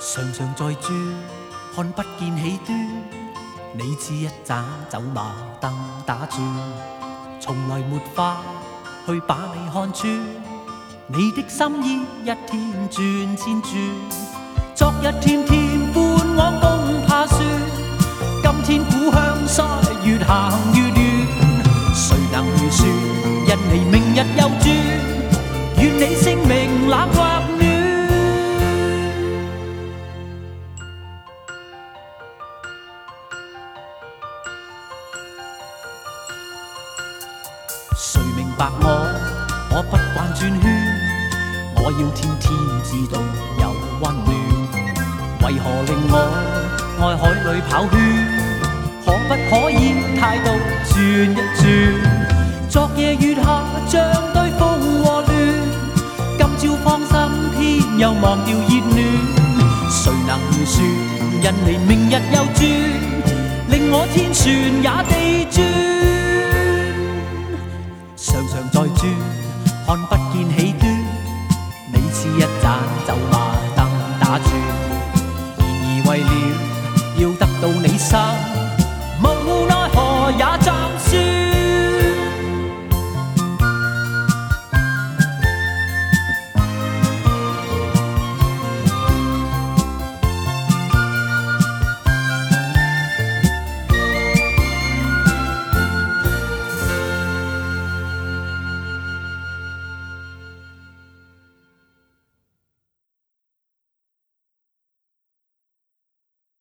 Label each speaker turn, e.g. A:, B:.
A: 常常在转，看不見起端。你知一盞走馬燈打轉，從來沒法去把你看穿。你的心意一天轉千轉，昨日甜甜伴我共爬船，今天故鄉西越行越遠。誰能預算因你明日又轉？願你姓名冷或暖。誰明白我不慣轉圈，我要天天知道有溫暖。為何令我愛海裏跑圈？可不可以態度轉一轉？昨夜月下像對風和亂，今朝芳心偏又忘掉熱戀。誰能預算因你明日又轉，令我天旋也地轉。